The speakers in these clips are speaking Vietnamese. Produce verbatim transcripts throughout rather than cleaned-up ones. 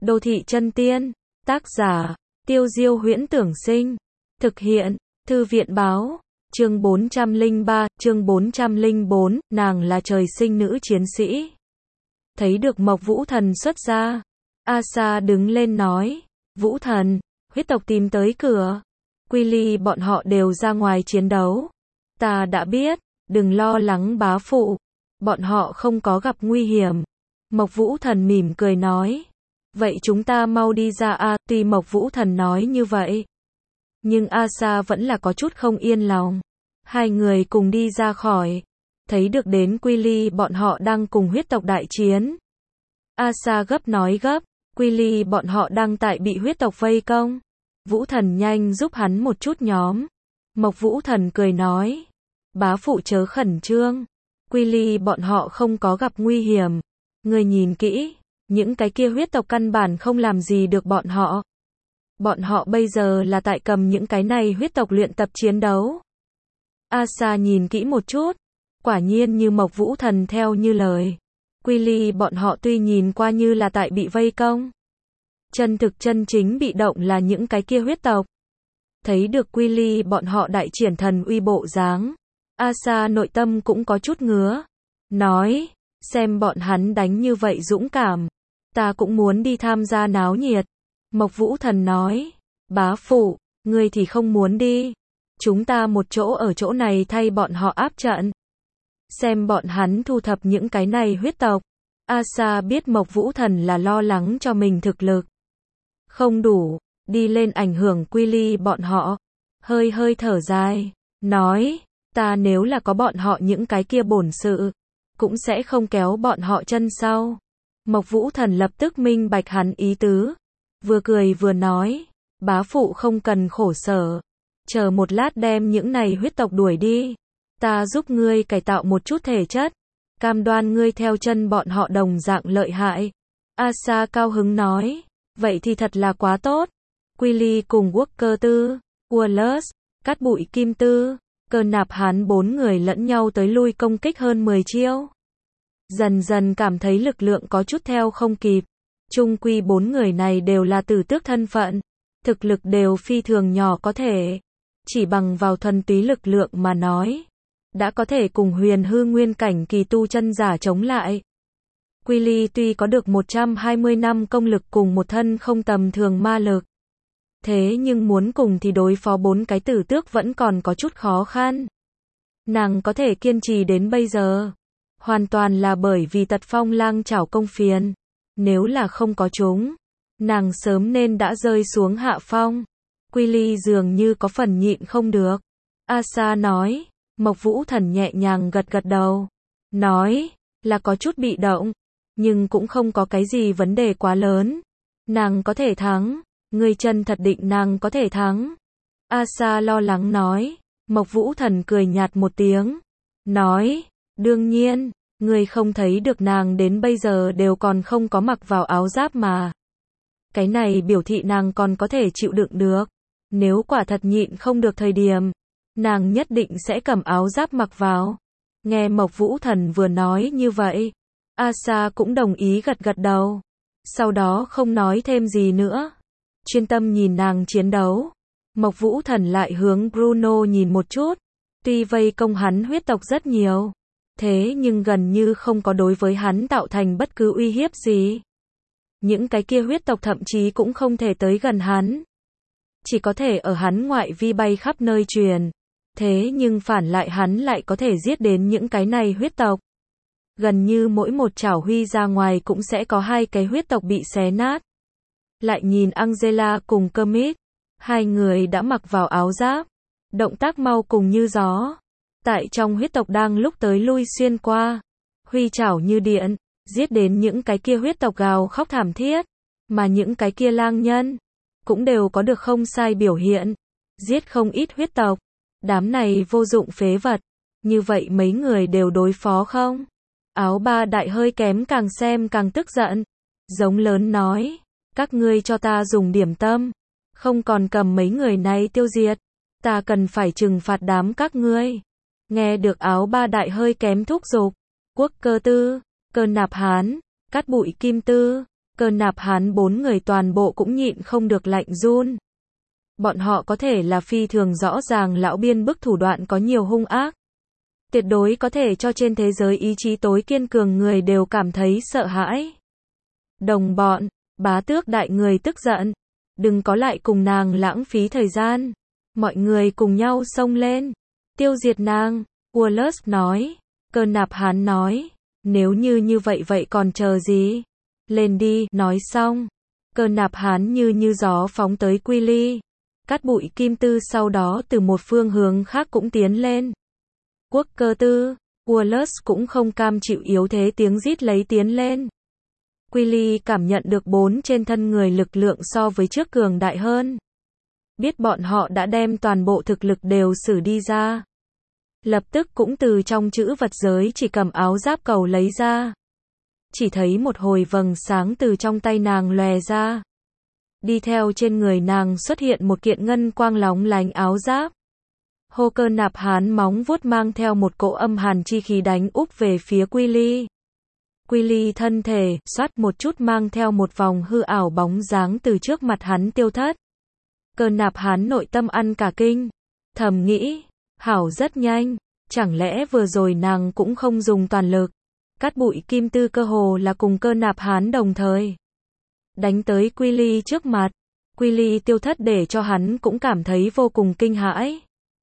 Đô thị chân tiên, tác giả, Tiêu Diêu Huyễn Tưởng Sinh, thực hiện, Thư viện Báo, chương bốn trăm lẻ ba, chương bốn trăm lẻ bốn, nàng là trời sinh nữ chiến sĩ. Thấy được Mộc Vũ Thần xuất ra, Asa đứng lên nói, Vũ Thần, huyết tộc tìm tới cửa, Quy Ly bọn họ đều ra ngoài chiến đấu. Ta đã biết, đừng lo lắng bá phụ, bọn họ không có gặp nguy hiểm. Mộc Vũ Thần mỉm cười nói, vậy chúng ta mau đi ra a. Tuy Mộc Vũ Thần nói như vậy, nhưng Asa vẫn là có chút không yên lòng. Hai người cùng đi ra khỏi, thấy được đến Quy Ly bọn họ đang cùng huyết tộc đại chiến. Asa gấp nói gấp, Quy Ly bọn họ đang tại bị huyết tộc vây công. Vũ Thần nhanh giúp hắn một chút nhóm. Mộc Vũ Thần cười nói, bá phụ chớ khẩn trương, Quy Ly bọn họ không có gặp nguy hiểm. Người nhìn kỹ, những cái kia huyết tộc căn bản không làm gì được bọn họ. Bọn họ bây giờ là tại cầm những cái này huyết tộc luyện tập chiến đấu. Asa nhìn kỹ một chút, quả nhiên như Mộc Vũ Thần theo như lời. Quy Ly bọn họ tuy nhìn qua như là tại bị vây công, chân thực chân chính bị động là những cái kia huyết tộc. Thấy được Quy Ly bọn họ đại triển thần uy bộ dáng, Asa nội tâm cũng có chút ngứa. Nói, xem bọn hắn đánh như vậy dũng cảm, ta cũng muốn đi tham gia náo nhiệt. Mộc Vũ Thần nói, bá phụ, ngươi thì không muốn đi. Chúng ta một chỗ ở chỗ này thay bọn họ áp trận. Xem bọn hắn thu thập những cái này huyết tộc. Asa biết Mộc Vũ Thần là lo lắng cho mình thực lực không đủ, đi lên ảnh hưởng Quy Ly bọn họ. Hơi hơi thở dài, nói, ta nếu là có bọn họ những cái kia bổn sự, cũng sẽ không kéo bọn họ chân sau. Mộc Vũ Thần lập tức minh bạch hắn ý tứ, vừa cười vừa nói, bá phụ không cần khổ sở, chờ một lát đem những này huyết tộc đuổi đi, ta giúp ngươi cải tạo một chút thể chất, cam đoan ngươi theo chân bọn họ đồng dạng lợi hại. Asa cao hứng nói, vậy thì thật là quá tốt. Quy Ly cùng Walker Tư, Wallace, Cát Bụi Kim Tư, Cơ Nạp Hán bốn người lẫn nhau tới lui công kích hơn mười chiêu. Dần dần cảm thấy lực lượng có chút theo không kịp. Chung quy bốn người này đều là tử tước thân phận, thực lực đều phi thường nhỏ có thể. Chỉ bằng vào thuần túy lực lượng mà nói, đã có thể cùng huyền hư nguyên cảnh kỳ tu chân giả chống lại. Quy Ly tuy có được một trăm hai mươi năm công lực cùng một thân không tầm thường ma lực, thế nhưng muốn cùng thì đối phó bốn cái tử tước vẫn còn có chút khó khăn. Nàng có thể kiên trì đến bây giờ, hoàn toàn là bởi vì Tật Phong Lang chảo công phiền. Nếu là không có chúng, nàng sớm nên đã rơi xuống hạ phong. Quy Ly dường như có phần nhịn không được. Asa nói, Mộc Vũ Thần nhẹ nhàng gật gật đầu, nói, là có chút bị động, nhưng cũng không có cái gì vấn đề quá lớn. Nàng có thể thắng, ngươi chân thật định nàng có thể thắng. Asa lo lắng nói. Mộc Vũ Thần cười nhạt một tiếng, nói, đương nhiên, ngươi không thấy được nàng đến bây giờ đều còn không có mặc vào áo giáp mà. Cái này biểu thị nàng còn có thể chịu đựng được. Nếu quả thật nhịn không được thời điểm, nàng nhất định sẽ cầm áo giáp mặc vào. Nghe Mộc Vũ Thần vừa nói như vậy, Asa cũng đồng ý gật gật đầu. Sau đó không nói thêm gì nữa, chuyên tâm nhìn nàng chiến đấu. Mộc Vũ Thần lại hướng Bruno nhìn một chút. Tuy vây công hắn huyết tộc rất nhiều, thế nhưng gần như không có đối với hắn tạo thành bất cứ uy hiếp gì. Những cái kia huyết tộc thậm chí cũng không thể tới gần hắn, chỉ có thể ở hắn ngoại vi bay khắp nơi truyền. Thế nhưng phản lại hắn lại có thể giết đến những cái này huyết tộc. Gần như mỗi một chảo huy ra ngoài cũng sẽ có hai cái huyết tộc bị xé nát. Lại nhìn Angela cùng Kermit, hai người đã mặc vào áo giáp, động tác mau cùng như gió. Tại trong huyết tộc đang lúc tới lui xuyên qua, huy chảo như điện, giết đến những cái kia huyết tộc gào khóc thảm thiết. Mà những cái kia lang nhân, cũng đều có được không sai biểu hiện, giết không ít huyết tộc. Đám này vô dụng phế vật, như vậy mấy người đều đối phó không? Áo ba đại hơi kém càng xem càng tức giận, giống lớn nói, các ngươi cho ta dùng điểm tâm, không còn cầm mấy người này tiêu diệt, ta cần phải trừng phạt đám các ngươi. Nghe được áo ba đại hơi kém thúc giục, Quốc Cơ Tư, Cơ Nạp Hán, Cát Bụi Kim Tư, Cơ Nạp Hán bốn người toàn bộ cũng nhịn không được lạnh run. Bọn họ có thể là phi thường rõ ràng lão biên bức thủ đoạn có nhiều hung ác. Tuyệt đối có thể cho trên thế giới ý chí tối kiên cường người đều cảm thấy sợ hãi. Đồng bọn, Bá Tước đại người tức giận. Đừng có lại cùng nàng lãng phí thời gian. Mọi người cùng nhau xông lên. Tiêu diệt nàng, Wallace nói. Cơ Nạp Hán nói. Nếu như như vậy vậy còn chờ gì? Lên đi, nói xong. Cơ Nạp Hán như như gió phóng tới Queenie. Cát Bụi Kim Tư sau đó từ một phương hướng khác cũng tiến lên. Quốc Cơ Tư, Wallace cũng không cam chịu yếu thế tiếng rít lấy tiến lên. Queenie cảm nhận được bốn trên thân người lực lượng so với trước cường đại hơn. Biết bọn họ đã đem toàn bộ thực lực đều sử đi ra. Lập tức cũng từ trong chữ vật giới chỉ cầm áo giáp cầu lấy ra. Chỉ thấy một hồi vầng sáng từ trong tay nàng lòe ra. Đi theo trên người nàng xuất hiện một kiện ngân quang lóng lánh áo giáp. Hô Cơ Nạp Hán móng vuốt mang theo một cỗ âm hàn chi khí đánh úp về phía Queenie. Queenie thân thể, xoát một chút mang theo một vòng hư ảo bóng dáng từ trước mặt hắn tiêu thất. Cơ Nạp Hán nội tâm ăn cả kinh. Thầm nghĩ, hảo rất nhanh, chẳng lẽ vừa rồi nàng cũng không dùng toàn lực. Cát Bụi Kim Tư cơ hồ là cùng Cơ Nạp Hán đồng thời. Đánh tới Queenie trước mặt. Queenie tiêu thất để cho hắn cũng cảm thấy vô cùng kinh hãi.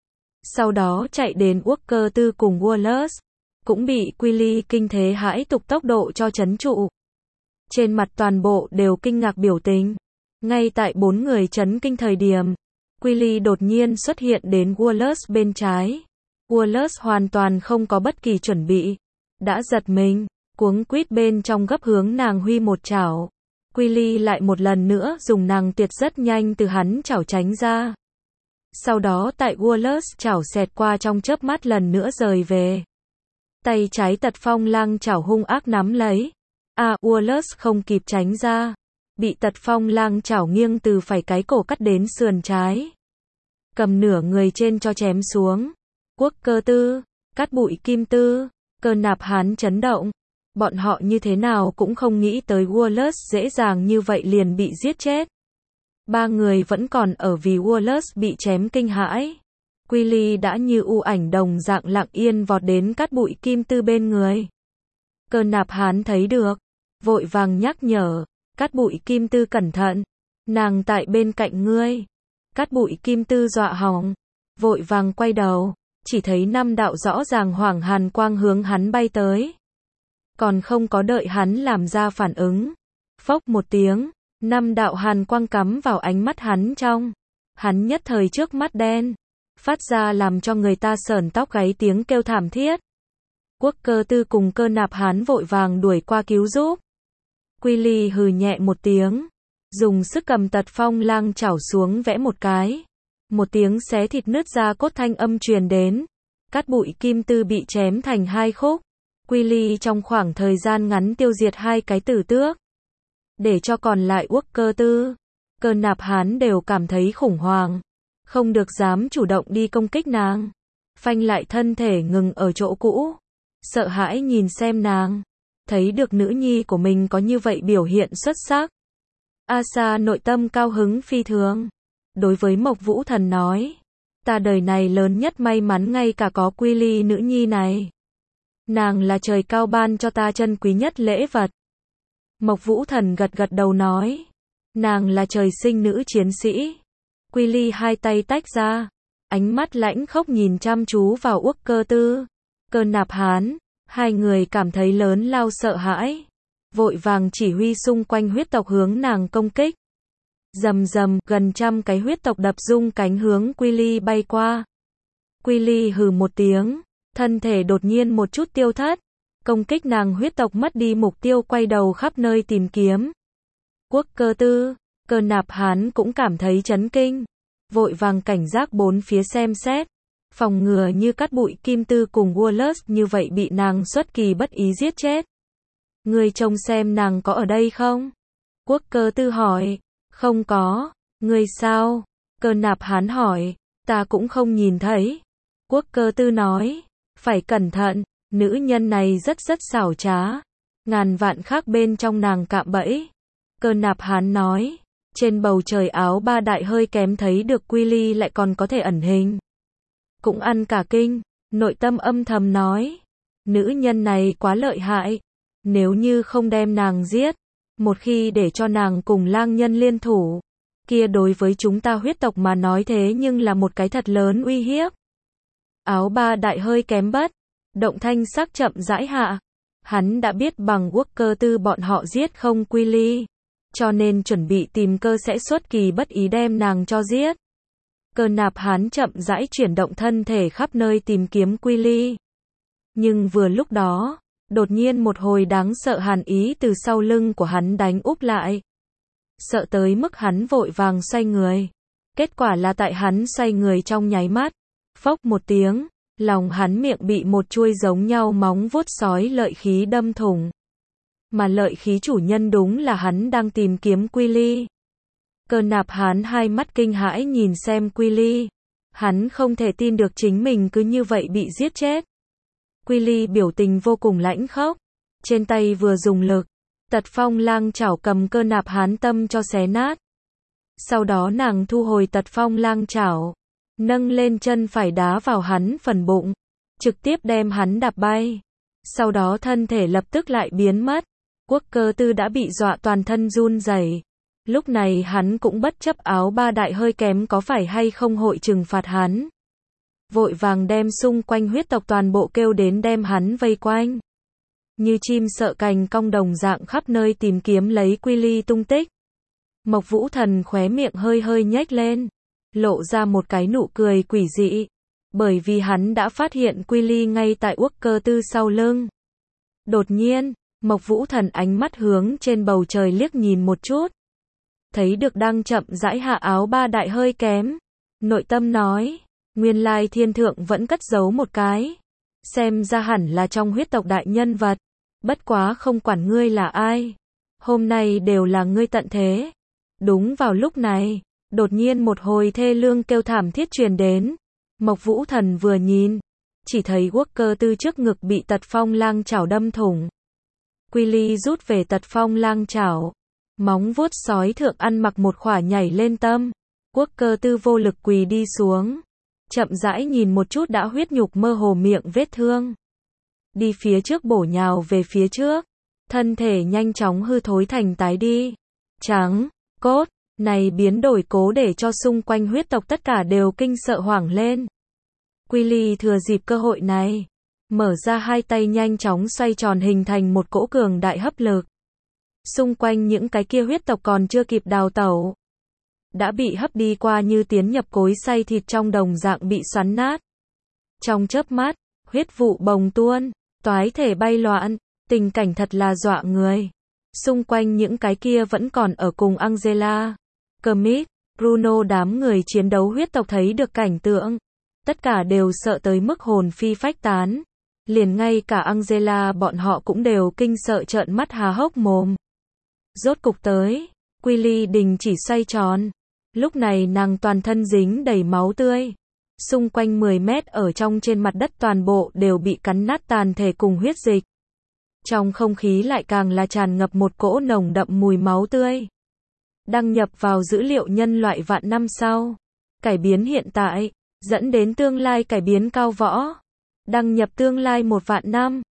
Sau đó chạy đến Quốc Cơ Tư cùng Wallace. Cũng bị Queenie kinh thế hãi tục tốc độ cho chấn trụ. Trên mặt toàn bộ đều kinh ngạc biểu tình. Ngay tại bốn người chấn kinh thời điểm, Queenie đột nhiên xuất hiện đến Wallace bên trái. Wallace hoàn toàn không có bất kỳ chuẩn bị. Đã giật mình, cuống quýt bên trong gấp hướng nàng huy một chảo. Queenie lại một lần nữa dùng nàng tuyệt rất nhanh từ hắn chảo tránh ra. Sau đó tại Wallace chảo xẹt qua trong chớp mắt lần nữa rời về. Tay trái Tật Phong Lang chảo hung ác nắm lấy. À, Wallace không kịp tránh ra. Bị Tật Phong Lang chảo nghiêng từ phải cái cổ cắt đến sườn trái. Cầm nửa người trên cho chém xuống. Quốc Cơ Tư, Cát Bụi Kim Tư, Cơ Nạp Hán chấn động. Bọn họ như thế nào cũng không nghĩ tới Wallace dễ dàng như vậy liền bị giết chết. Ba người vẫn còn ở vì Wallace bị chém kinh hãi. Queenie đã như u ảnh đồng dạng lặng yên vọt đến Cát Bụi Kim Tư bên người. Cơ Nạp Hán thấy được, vội vàng nhắc nhở, Cát Bụi Kim Tư cẩn thận, nàng tại bên cạnh ngươi. Cát Bụi Kim Tư dọa hỏng, vội vàng quay đầu, chỉ thấy năm đạo rõ ràng hoàng hàn quang hướng hắn bay tới. Còn không có đợi hắn làm ra phản ứng, phốc một tiếng, năm đạo hàn quang cắm vào ánh mắt hắn trong. Hắn nhất thời trước mắt đen, phát ra làm cho người ta sởn tóc gáy tiếng kêu thảm thiết. Quốc Cơ Tư cùng Cơ Nạp Hán vội vàng đuổi qua cứu giúp. Queenie hừ nhẹ một tiếng, dùng sức cầm Tật Phong Lang chảo xuống vẽ một cái. Một tiếng xé thịt nứt ra cốt thanh âm truyền đến. Cát Bụi Kim Tư bị chém thành hai khúc. Queenie trong khoảng thời gian ngắn tiêu diệt hai cái tử tước. Để cho còn lại Quốc Cơ Tư, Cơ Nạp Hán đều cảm thấy khủng hoảng. Không được dám chủ động đi công kích nàng. Phanh lại thân thể ngừng ở chỗ cũ. Sợ hãi nhìn xem nàng. Thấy được nữ nhi của mình có như vậy biểu hiện xuất sắc. Asa nội tâm cao hứng phi thường. Đối với Mộc Vũ Thần nói. Ta đời này lớn nhất may mắn ngay cả có Queenie nữ nhi này. Nàng là trời cao ban cho ta chân quý nhất lễ vật. Mộc Vũ Thần gật gật đầu nói. Nàng là trời sinh nữ chiến sĩ. Queenie hai tay tách ra. Ánh mắt lãnh khốc nhìn chăm chú vào Quốc Cơ Tư. Cơ Nạp Hán. Hai người cảm thấy lớn lao sợ hãi. Vội vàng chỉ huy xung quanh huyết tộc hướng nàng công kích. Rầm rầm, gần trăm cái huyết tộc đập rung cánh hướng Queenie bay qua. Queenie hừ một tiếng. Thân thể đột nhiên một chút tiêu thất. Công kích nàng huyết tộc mất đi mục tiêu quay đầu khắp nơi tìm kiếm. Quốc Cơ Tư, Cơ Nạp Hán cũng cảm thấy chấn kinh. Vội vàng cảnh giác bốn phía xem xét. Phòng ngừa như Cát Bụi Kim Tư cùng Wallace như vậy bị nàng xuất kỳ bất ý giết chết. Ngươi trông xem nàng có ở đây không? Quốc Cơ Tư hỏi. Không có. Ngươi sao? Cơ Nạp Hán hỏi. Ta cũng không nhìn thấy. Quốc Cơ Tư nói. Phải cẩn thận. Nữ nhân này rất rất xảo trá. Ngàn vạn khác bên trong nàng cạm bẫy. Cơ Nạp Hán nói. Trên bầu trời áo ba đại hơi kém thấy được Quy Ly lại còn có thể ẩn hình. Cũng ăn cả kinh, nội tâm âm thầm nói. Nữ nhân này quá lợi hại. Nếu như không đem nàng giết, một khi để cho nàng cùng lang nhân liên thủ, kia đối với chúng ta huyết tộc mà nói thế nhưng là một cái thật lớn uy hiếp. Áo ba đại hơi kém bất, động thanh sắc chậm rãi hạ. Hắn đã biết bằng quốc cơ tư bọn họ giết không Quy Ly, cho nên chuẩn bị tìm cơ sẽ xuất kỳ bất ý đem nàng cho giết. Cơ Nạp Hán chậm rãi chuyển động thân thể khắp nơi tìm kiếm Quy Ly. Nhưng vừa lúc đó, đột nhiên một hồi đáng sợ hàn ý từ sau lưng của hắn đánh úp lại. Sợ tới mức hắn vội vàng xoay người. Kết quả là tại hắn xoay người trong nháy mắt, phốc một tiếng, lòng hắn miệng bị một chuôi giống nhau móng vuốt sói lợi khí đâm thủng. Mà lợi khí chủ nhân đúng là hắn đang tìm kiếm Quy Ly. Cơ Nạp Hán hai mắt kinh hãi nhìn xem Quy Ly. Hắn không thể tin được chính mình cứ như vậy bị giết chết. Quy Ly biểu tình vô cùng lãnh khốc. Trên tay vừa dùng lực, Tật Phong lang chảo cầm Cơ Nạp Hán tâm cho xé nát. Sau đó nàng thu hồi Tật Phong lang chảo, nâng lên chân phải đá vào hắn phần bụng, trực tiếp đem hắn đạp bay. Sau đó thân thể lập tức lại biến mất. Quốc cơ tư đã bị dọa toàn thân run rẩy. Lúc này hắn cũng bất chấp áo ba đại hơi kém có phải hay không hội trừng phạt hắn. Vội vàng đem xung quanh huyết tộc toàn bộ kêu đến đem hắn vây quanh. Như chim sợ cành cong đồng dạng khắp nơi tìm kiếm lấy Quy Ly tung tích. Mộc Vũ Thần khóe miệng hơi hơi nhếch lên, lộ ra một cái nụ cười quỷ dị. Bởi vì hắn đã phát hiện Quy Ly ngay tại quốc cơ tư sau lưng. Đột nhiên, Mộc Vũ Thần ánh mắt hướng trên bầu trời liếc nhìn một chút. Thấy được đang chậm rãi hạ áo ba đại hơi kém. Nội tâm nói, nguyên lai thiên thượng vẫn cất giấu một cái. Xem ra hẳn là trong huyết tộc đại nhân vật. Bất quá không quản ngươi là ai. Hôm nay đều là ngươi tận thế. Đúng vào lúc này, đột nhiên một hồi thê lương kêu thảm thiết truyền đến. Mộc Vũ Thần vừa nhìn, chỉ thấy quốc cơ tư trước ngực bị Tật Phong lang chảo đâm thủng. Quy Ly rút về Tật Phong lang chảo, móng vuốt sói thượng ăn mặc một khỏa nhảy lên tâm. Quốc cơ tư vô lực quỳ đi xuống, chậm rãi nhìn một chút đã huyết nhục mơ hồ miệng vết thương. Đi phía trước bổ nhào về phía trước, thân thể nhanh chóng hư thối thành tái đi. Trắng, cốt, này biến đổi cố để cho xung quanh huyết tộc tất cả đều kinh sợ hoảng lên. Quy Ly thừa dịp cơ hội này, mở ra hai tay nhanh chóng xoay tròn hình thành một cỗ cường đại hấp lực. Xung quanh những cái kia huyết tộc còn chưa kịp đào tẩu, đã bị hấp đi qua như tiến nhập cối xay thịt trong đồng dạng bị xoắn nát. Trong chớp mắt, huyết vụ bồng tuôn, toái thể bay loạn, tình cảnh thật là dọa người. Xung quanh những cái kia vẫn còn ở cùng Angela, Kermit, Bruno đám người chiến đấu huyết tộc thấy được cảnh tượng. Tất cả đều sợ tới mức hồn phi phách tán. Liền ngay cả Angela bọn họ cũng đều kinh sợ trợn mắt há hốc mồm. Rốt cục tới, Quy Ly đình chỉ xoay tròn. Lúc này nàng toàn thân dính đầy máu tươi. Xung quanh mười mét ở trong trên mặt đất toàn bộ đều bị cắn nát tàn thể cùng huyết dịch. Trong không khí lại càng là tràn ngập một cỗ nồng đậm mùi máu tươi. Đăng nhập vào dữ liệu nhân loại vạn năm sau. Cải biến hiện tại, dẫn đến tương lai cải biến cao võ. Đăng nhập tương lai một vạn năm.